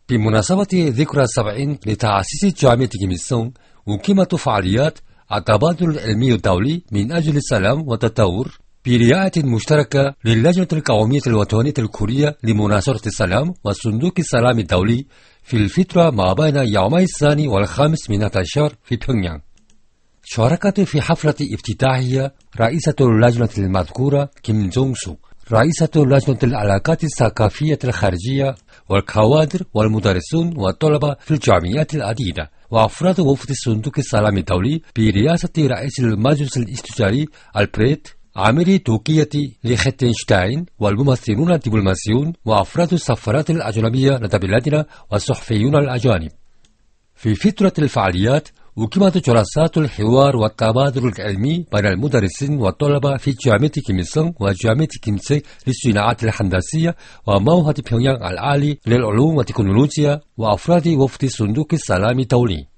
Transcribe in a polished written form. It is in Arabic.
بمناسبة ذكرى 70 لتأسيس جامعة كيم إل سونغ، أقيمت فعاليات التبادل العلمي الدولي من أجل السلام والتطور برعاية مشتركة للجنة القومية الوطنية الكورية لمناصرة السلام وصندوق السلام الدولي في الفترة ما بين يومي الثاني والخامس من هذا الشهر في بيونغيانغ. شاركت في حفلة افتتاحية رئيسة اللجنة المذكورة كيم جونغ سو، رئيسة لجنة العلاقات الثقافية الخارجية، والكوادر والمدرسون والطلبة في الجامعات العديدة، وأفراد وفد صندوق السلام الدولي برئاسة رئيس المجلس الاستشاري البريت عامل توقية ليختنشتاين، والممثلون الدبلوماسيون وأفراد السفارات الأجنبية لدى بلادنا والصحفيون الأجانب. في فترة الفعاليات أقيمت جلسات الحوار والتبادل العلمي بين المدرسين والطلبة في جامعة كيم إل سونغ وجامعة كيمسي للصناعات الهندسية ومعهد بيونغيانغ العالي للعلوم والتكنولوجيا وأفراد وفد صندوق السلام الدولي.